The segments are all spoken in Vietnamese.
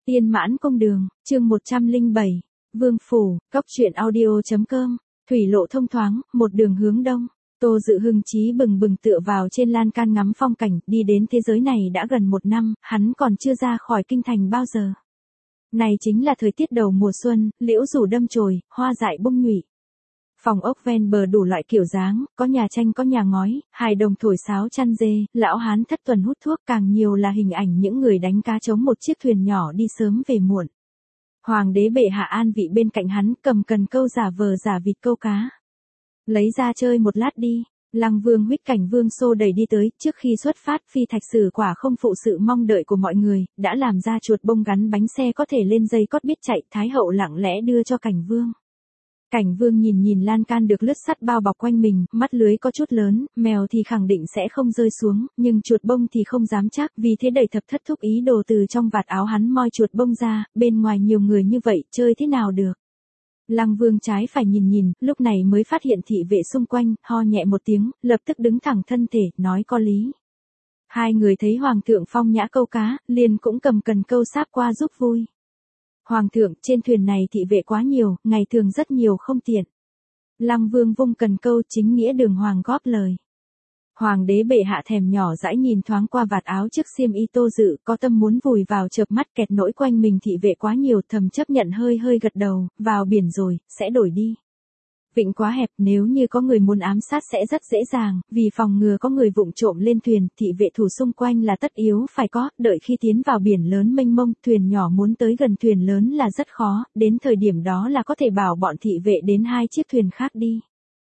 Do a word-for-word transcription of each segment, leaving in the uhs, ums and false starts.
Tiên Mãn Cung Đường, chương một trăm lẻ bảy, Vương Phủ, Cóc truyện audio.com, thủy lộ thông thoáng, một đường hướng đông. Tô Dự hưng chí bừng bừng tựa vào trên lan can ngắm phong cảnh, đi đến thế giới này đã gần một năm, hắn còn chưa ra khỏi kinh thành bao giờ. Này chính là thời tiết đầu mùa xuân, liễu rủ đâm chồi, hoa dại bung nhụy. Phòng ốc ven bờ đủ loại kiểu dáng, có nhà tranh có nhà ngói, hài đồng thổi sáo chăn dê, lão hán thất tuần hút thuốc, càng nhiều là hình ảnh những người đánh cá chống một chiếc thuyền nhỏ đi sớm về muộn. Hoàng đế bệ hạ an vị bên cạnh hắn, cầm cần câu giả vờ giả vịt câu cá. Lấy ra chơi một lát đi. Lăng Vương Huyết Cảnh Vương xô đẩy đi tới, trước khi xuất phát phi thạch sử quả không phụ sự mong đợi của mọi người, đã làm ra chuột bông gắn bánh xe có thể lên dây cót biết chạy, Thái hậu lặng lẽ đưa cho Cảnh Vương. Cảnh Vương nhìn nhìn lan can được lướt sắt bao bọc quanh mình, mắt lưới có chút lớn, mèo thì khẳng định sẽ không rơi xuống, nhưng chuột bông thì không dám chắc, vì thế đẩy thập thất thúc ý đồ từ trong vạt áo hắn moi chuột bông ra, bên ngoài nhiều người như vậy, chơi thế nào được. Lăng Vương trái phải nhìn nhìn, lúc này mới phát hiện thị vệ xung quanh, ho nhẹ một tiếng, lập tức đứng thẳng thân thể, nói có lý. Hai người thấy Hoàng thượng phong nhã câu cá, liền cũng cầm cần câu sáp qua giúp vui. Hoàng thượng, trên thuyền này thị vệ quá nhiều, ngày thường rất nhiều không tiện. Lăng Vương vung cần câu chính nghĩa đường hoàng góp lời. Hoàng đế bệ hạ thèm nhỏ dãi nhìn thoáng qua vạt áo trước xiêm y Tô Dự, có tâm muốn vùi vào chợp mắt kẹt nỗi quanh mình thị vệ quá nhiều, thầm chấp nhận hơi hơi gật đầu, vào biển rồi, sẽ đổi đi. Vịnh quá hẹp, nếu như có người muốn ám sát sẽ rất dễ dàng, vì phòng ngừa có người vụng trộm lên thuyền, thị vệ thủ xung quanh là tất yếu phải có, đợi khi tiến vào biển lớn mênh mông, thuyền nhỏ muốn tới gần thuyền lớn là rất khó, đến thời điểm đó là có thể bảo bọn thị vệ đến hai chiếc thuyền khác đi.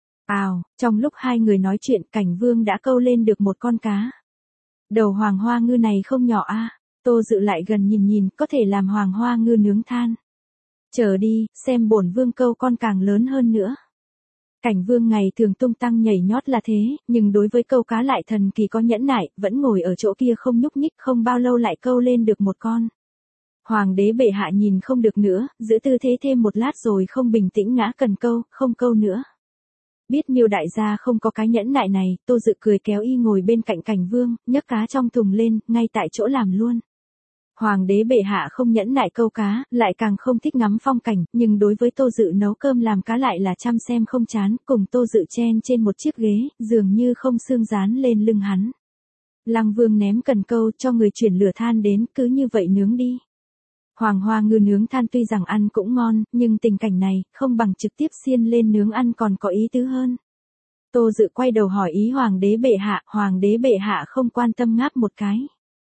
Ào, trong lúc hai người nói chuyện, Cảnh Vương đã câu lên được một con cá. Đầu hoàng hoa ngư này không nhỏ a. À. Tô Dự lại gần nhìn nhìn, có thể làm hoàng hoa ngư nướng than. Chờ đi, xem bổn vương câu con càng lớn hơn nữa. Cảnh Vương ngày thường tung tăng nhảy nhót là thế, nhưng đối với câu cá lại thần kỳ có nhẫn nại, vẫn ngồi ở chỗ kia không nhúc nhích, không bao lâu lại câu lên được một con. Hoàng đế bệ hạ nhìn không được nữa, giữ tư thế thêm một lát rồi không bình tĩnh ngã cần câu, không câu nữa. Biết Miêu đại gia không có cái nhẫn nại này, Tô Dự cười kéo y ngồi bên cạnh Cảnh Vương, nhấc cá trong thùng lên, ngay tại chỗ làm luôn. Hoàng đế bệ hạ không nhẫn nại câu cá, lại càng không thích ngắm phong cảnh, nhưng đối với Tô Dự nấu cơm làm cá lại là chăm xem không chán, cùng Tô Dự chen trên một chiếc ghế, dường như không xương dán lên lưng hắn. Lăng Vương ném cần câu cho người chuyển lửa than đến, cứ như vậy nướng đi. Hoàng hoa ngư nướng than tuy rằng ăn cũng ngon, nhưng tình cảnh này, không bằng trực tiếp xiên lên nướng ăn còn có ý tứ hơn. Tô Dự quay đầu hỏi ý Hoàng đế bệ hạ, Hoàng đế bệ hạ không quan tâm ngáp một cái.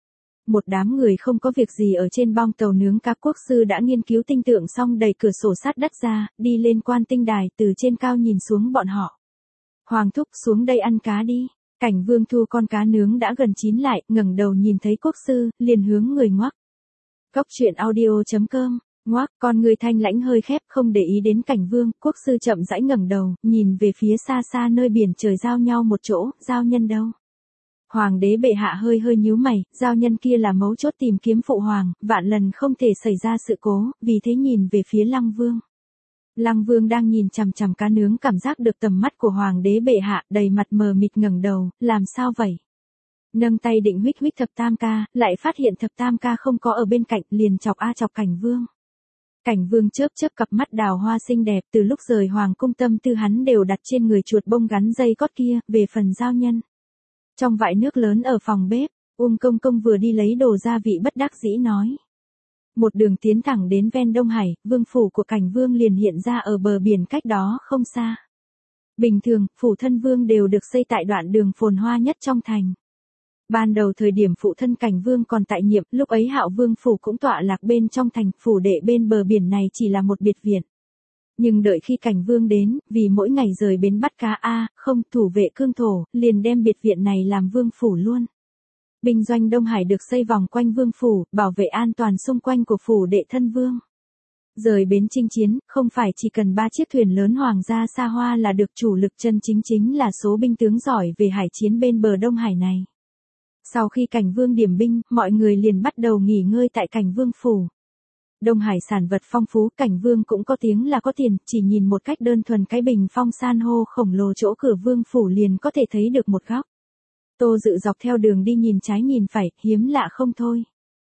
Một đám người không có việc gì ở trên bong tàu nướng cá, quốc sư đã nghiên cứu tinh tượng xong đẩy cửa sổ sát đất ra, đi lên quan tinh đài, từ trên cao nhìn xuống bọn họ. Hoàng thúc xuống đây ăn cá đi. Cảnh Vương thu con cá nướng đã gần chín lại, ngẩng đầu nhìn thấy quốc sư, liền hướng người ngoắc. Cóc truyện audio.com, ngoác, con người thanh lãnh hơi khép, không để ý đến Cảnh Vương, quốc sư chậm rãi ngẩng đầu, nhìn về phía xa xa nơi biển trời giao nhau một chỗ, giao nhân đâu? Hoàng đế bệ hạ hơi hơi nhíu mày, giao nhân kia là mấu chốt tìm kiếm phụ hoàng, vạn lần không thể xảy ra sự cố, vì thế nhìn về phía Lăng Vương. Lăng Vương đang nhìn chằm chằm cá nướng, cảm giác được tầm mắt của Hoàng đế bệ hạ, đầy mặt mờ mịt ngẩng đầu, làm sao vậy? Nâng tay định huých huých thập tam ca, lại phát hiện thập tam ca không có ở bên cạnh, liền chọc a chọc Cảnh Vương. Cảnh Vương chớp chớp cặp mắt đào hoa xinh đẹp, từ lúc rời hoàng cung tâm tư hắn đều đặt trên người chuột bông gắn dây cót kia, về phần giao nhân. Trong vại nước lớn ở phòng bếp, Uông Công Công vừa đi lấy đồ gia vị bất đắc dĩ nói. Một đường tiến thẳng đến ven Đông Hải, vương phủ của Cảnh Vương liền hiện ra ở bờ biển cách đó không xa. Bình thường, phủ thân vương đều được xây tại đoạn đường phồn hoa nhất trong thành. Ban đầu thời điểm phụ thân Cảnh Vương còn tại nhiệm, lúc ấy Hạo Vương phủ cũng tọa lạc bên trong thành, phủ đệ bên bờ biển này chỉ là một biệt viện. Nhưng đợi khi Cảnh Vương đến, vì mỗi ngày rời bến bắt cá a, không, thủ vệ cương thổ, liền đem biệt viện này làm vương phủ luôn. Binh doanh Đông Hải được xây vòng quanh vương phủ, bảo vệ an toàn xung quanh của phủ đệ thân vương. Rời bến chinh chiến, không phải chỉ cần ba chiếc thuyền lớn hoàng gia xa hoa là được, chủ lực chân chính chính là số binh tướng giỏi về hải chiến bên bờ Đông Hải này. Sau khi Cảnh Vương điểm binh, mọi người liền bắt đầu nghỉ ngơi tại Cảnh Vương phủ. Đông Hải sản vật phong phú, Cảnh Vương cũng có tiếng là có tiền, chỉ nhìn một cách đơn thuần cái bình phong san hô khổng lồ chỗ cửa vương phủ liền có thể thấy được một góc. Tô Dự dọc theo đường đi nhìn trái nhìn phải, hiếm lạ không thôi.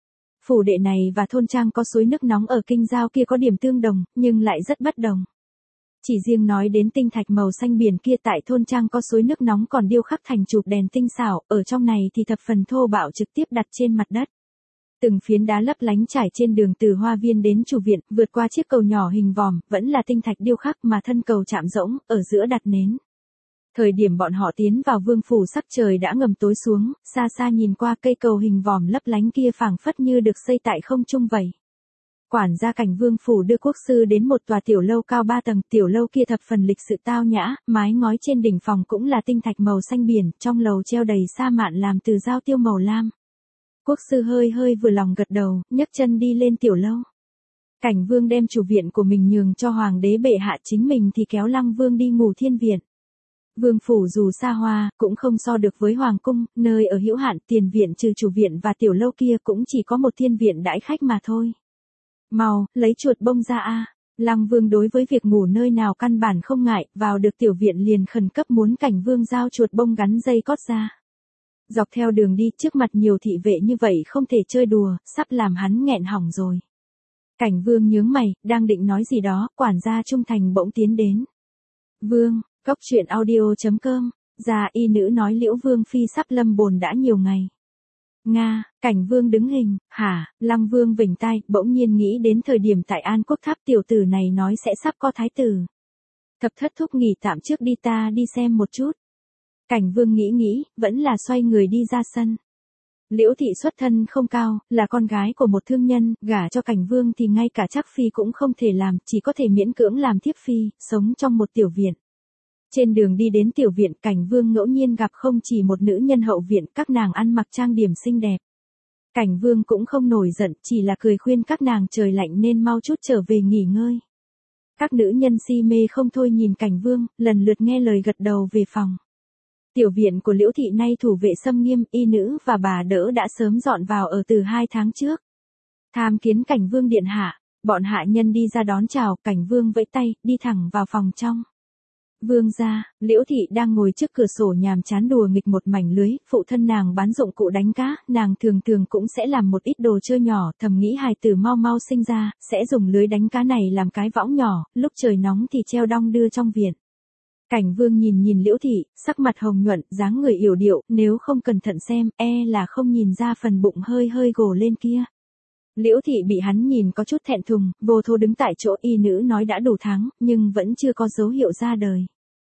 Phủ đệ này và thôn trang có suối nước nóng ở kinh giao kia có điểm tương đồng, nhưng lại rất bất đồng. Chỉ riêng nói đến tinh thạch màu xanh biển kia tại thôn trang có suối nước nóng còn điêu khắc thành chụp đèn tinh xảo, ở trong này thì thập phần thô bạo trực tiếp đặt trên mặt đất. Từng phiến đá lấp lánh trải trên đường từ hoa viên đến chủ viện, vượt qua chiếc cầu nhỏ hình vòm, vẫn là tinh thạch điêu khắc mà thân cầu chạm rỗng, ở giữa đặt nến. Thời điểm bọn họ tiến vào vương phủ sắc trời đã ngầm tối xuống, xa xa nhìn qua cây cầu hình vòm lấp lánh kia phảng phất như được xây tại không trung vậy. Quản gia Cảnh vương phủ đưa quốc sư đến một tòa tiểu lâu cao ba tầng, tiểu lâu kia thập phần lịch sự tao nhã, mái ngói trên đỉnh phòng cũng là tinh thạch màu xanh biển, trong lầu treo đầy sa mạn làm từ dao tiêu màu lam. Quốc sư hơi hơi vừa lòng gật đầu, nhấc chân đi lên tiểu lâu. Cảnh vương đem chủ viện của mình nhường cho hoàng đế bệ hạ, chính mình thì kéo Lăng vương đi ngủ thiên viện. Vương phủ dù xa hoa, cũng không so được với hoàng cung, nơi ở hữu hạn, tiền viện trừ chủ viện và tiểu lâu kia cũng chỉ có một thiên viện đãi khách mà thôi. Mau, lấy chuột bông ra a. Lăng vương đối với việc ngủ nơi nào căn bản không ngại, vào được tiểu viện liền khẩn cấp muốn Cảnh vương giao chuột bông gắn dây cót ra. Dọc theo đường đi, trước mặt nhiều thị vệ như vậy không thể chơi đùa, sắp làm hắn nghẹn hỏng rồi. Cảnh vương nhướng mày, đang định nói gì đó, quản gia trung thành bỗng tiến đến. Vương, Cốc truyện audio chấm com, già y nữ nói Liễu vương phi sắp lâm bồn đã nhiều ngày. Nga, Cảnh vương đứng hình, hả, Lăng vương vểnh tai, bỗng nhiên nghĩ đến thời điểm tại An Quốc Tháp tiểu tử này nói sẽ sắp có thái tử. Thập thất thúc nghỉ tạm trước đi, ta đi xem một chút. Cảnh vương nghĩ nghĩ, vẫn là xoay người đi ra sân. Liễu thị xuất thân không cao, là con gái của một thương nhân, gả cho Cảnh vương thì ngay cả chắc phi cũng không thể làm, chỉ có thể miễn cưỡng làm thiếp phi, sống trong một tiểu viện. Trên đường đi đến tiểu viện, Cảnh vương ngẫu nhiên gặp không chỉ một nữ nhân hậu viện, các nàng ăn mặc trang điểm xinh đẹp. Cảnh vương cũng không nổi giận, chỉ là cười khuyên các nàng trời lạnh nên mau chút trở về nghỉ ngơi. Các nữ nhân si mê không thôi nhìn Cảnh vương, lần lượt nghe lời gật đầu về phòng. Tiểu viện của Liễu thị nay thủ vệ xâm nghiêm, y nữ và bà đỡ đã sớm dọn vào ở từ hai tháng trước. Tham kiến Cảnh vương điện hạ, bọn hạ nhân đi ra đón chào, Cảnh vương vẫy tay, đi thẳng vào phòng trong. Vương gia, Liễu thị đang ngồi trước cửa sổ nhàm chán đùa nghịch một mảnh lưới, phụ thân nàng bán dụng cụ đánh cá, nàng thường thường cũng sẽ làm một ít đồ chơi nhỏ, thầm nghĩ hài tử mau mau sinh ra, sẽ dùng lưới đánh cá này làm cái võng nhỏ, lúc trời nóng thì treo đong đưa trong viện. Cảnh vương nhìn nhìn Liễu thị, sắc mặt hồng nhuận, dáng người yểu điệu, nếu không cẩn thận xem, e là không nhìn ra phần bụng hơi hơi gồ lên kia. Liễu thị bị hắn nhìn có chút thẹn thùng, vô thố đứng tại chỗ, y nữ nói đã đủ tháng, nhưng vẫn chưa có dấu hiệu ra đời.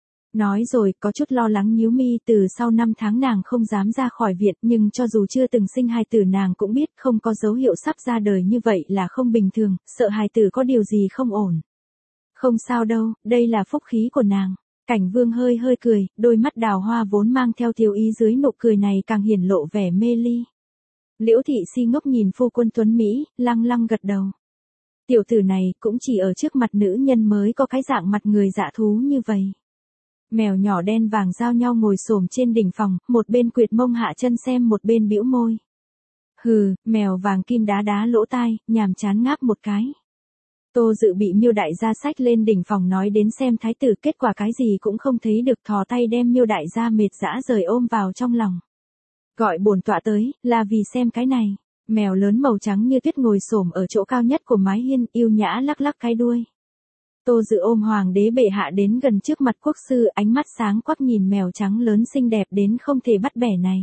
Nói rồi, có chút lo lắng nhíu mi, từ sau năm tháng nàng không dám ra khỏi viện, nhưng cho dù chưa từng sinh hài tử nàng cũng biết không có dấu hiệu sắp ra đời như vậy là không bình thường, sợ hài tử có điều gì không ổn. Không sao đâu, đây là phúc khí của nàng. Cảnh vương hơi hơi cười, đôi mắt đào hoa vốn mang theo thiếu ý dưới nụ cười này càng hiển lộ vẻ mê ly. Liễu thị si ngốc nhìn phu quân tuấn Mỹ, lăng lăng gật đầu. Tiểu tử này cũng chỉ ở trước mặt nữ nhân mới có cái dạng mặt người dạ thú như vậy. Mèo nhỏ đen vàng giao nhau ngồi xổm trên đỉnh phòng, một bên quệt mông hạ chân xem một bên bĩu môi. Hừ, mèo vàng kim đá đá lỗ tai, nhàm chán ngáp một cái. Tô Dự bị Miêu đại gia xách lên đỉnh phòng nói đến xem thái tử, kết quả cái gì cũng không thấy được, thò tay đem Miêu đại gia mệt dã rời ôm vào trong lòng. Gọi bổn tọa tới, là vì xem cái này. Mèo lớn màu trắng như tuyết ngồi xổm ở chỗ cao nhất của mái hiên, yêu nhã lắc lắc cái đuôi. Tô Dự ôm hoàng đế bệ hạ đến gần trước mặt quốc sư, ánh mắt sáng quắc nhìn mèo trắng lớn xinh đẹp đến không thể bắt bẻ này.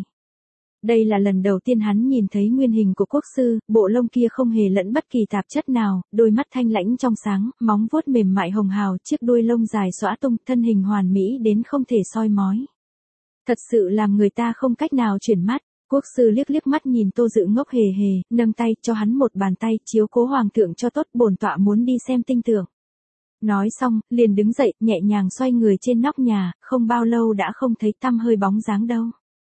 Đây là lần đầu tiên hắn nhìn thấy nguyên hình của quốc sư, bộ lông kia không hề lẫn bất kỳ tạp chất nào, đôi mắt thanh lãnh trong sáng, móng vuốt mềm mại hồng hào, chiếc đuôi lông dài xõa tung, thân hình hoàn mỹ đến không thể soi mói. Thật sự làm người ta không cách nào chuyển mắt. Quốc sư liếc liếc mắt nhìn Tô Dự ngốc hề hề, nâng tay cho hắn một bàn tay, chiếu cố hoàng thượng cho tốt, bổn tọa muốn đi xem tinh tượng. Nói xong, liền đứng dậy, nhẹ nhàng xoay người trên nóc nhà, không bao lâu đã không thấy tăm hơi bóng dáng đâu.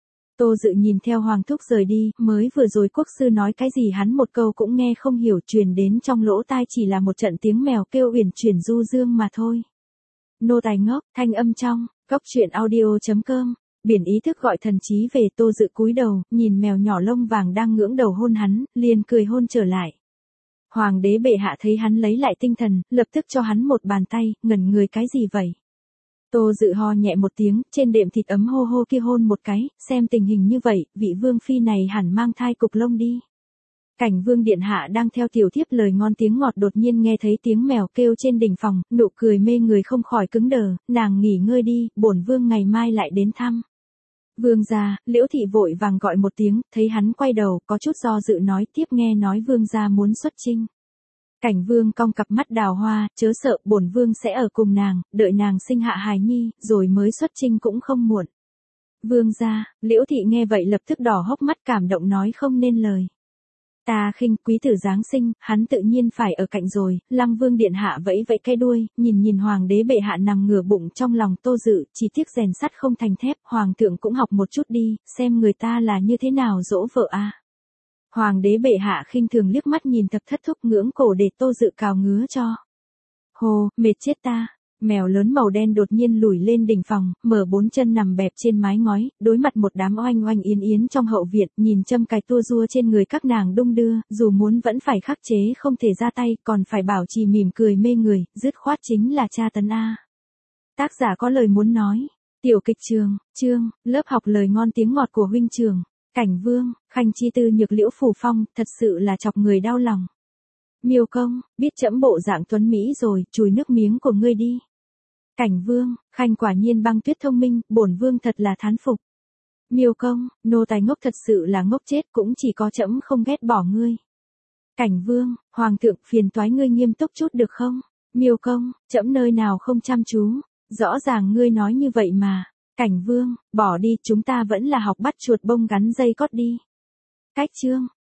Tô Dự nhìn theo hoàng thúc rời đi, mới vừa rồi quốc sư nói cái gì hắn một câu cũng nghe không hiểu, truyền đến trong lỗ tai chỉ là một trận tiếng mèo kêu uyển chuyển du dương mà thôi. Nô tài ngốc, thanh âm trong, Cốc truyện audio chấm com. Biển ý thức gọi thần trí về. Tô Dự cúi đầu, nhìn mèo nhỏ lông vàng đang ngưỡng đầu hôn hắn, liền cười hôn trở lại. Hoàng đế bệ hạ thấy hắn lấy lại tinh thần, lập tức cho hắn một bàn tay, ngẩn người cái gì vậy? Tô Dự ho nhẹ một tiếng, trên đệm thịt ấm hô hô kia hôn một cái, xem tình hình như vậy, vị vương phi này hẳn mang thai cục lông đi. Cảnh Vương điện hạ đang theo tiểu thiếp lời ngon tiếng ngọt đột nhiên nghe thấy tiếng mèo kêu trên đỉnh phòng, nụ cười mê người không khỏi cứng đờ, nàng nghỉ ngơi đi, bổn vương ngày mai lại đến thăm. Vương gia, Liễu thị vội vàng gọi một tiếng, thấy hắn quay đầu, có chút do dự nói tiếp nghe nói vương gia muốn xuất chinh. Cảnh Vương cong cặp mắt đào hoa, chớ sợ, bổn vương sẽ ở cùng nàng, đợi nàng sinh hạ hài nhi, rồi mới xuất chinh cũng không muộn. Vương gia, Liễu thị nghe vậy lập tức đỏ hốc mắt cảm động nói không nên lời. Ta khinh quý tử giáng sinh, hắn tự nhiên phải ở cạnh rồi. Lăng Vương điện hạ vẫy vẫy cái đuôi, nhìn nhìn hoàng đế bệ hạ nằm ngửa bụng trong lòng Tô Dự, chỉ tiếc rèn sắt không thành thép, hoàng thượng cũng học một chút đi, xem người ta là như thế nào dỗ vợ a. À. Hoàng đế bệ hạ khinh thường liếc mắt nhìn Thập Thất Thúc ngưỡng cổ để Tô Dự cào ngứa cho. Hồ, mệt chết ta. Mèo lớn màu đen đột nhiên lủi lên đỉnh phòng, mở bốn chân nằm bẹp trên mái ngói, đối mặt một đám oanh oanh yến yến trong hậu viện, nhìn châm cài tua rua trên người các nàng đung đưa, dù muốn vẫn phải khắc chế không thể ra tay, còn phải bảo trì mỉm cười mê người, dứt khoát chính là tra tấn a. Tác giả có lời muốn nói. Tiểu kịch trường, chương, lớp học lời ngon tiếng ngọt của huynh trường. Cảnh Vương, khanh chi tư nhược Liễu Phủ Phong, thật sự là chọc người đau lòng. Miêu công, biết trẫm bộ dạng tuấn Mỹ rồi, chùi nước miếng của ngươi đi. Cảnh Vương, khanh quả nhiên băng tuyết thông minh, bổn vương thật là thán phục. Miêu công, nô tài ngốc thật sự là ngốc chết, cũng chỉ có trẫm không ghét bỏ ngươi. Cảnh Vương, hoàng thượng phiền toái ngươi nghiêm túc chút được không? Miêu công, trẫm nơi nào không chăm chú, rõ ràng ngươi nói như vậy mà. Cảnh Vương, bỏ đi, chúng ta vẫn là học bắt chuột bông gắn dây cót đi. Cách chương.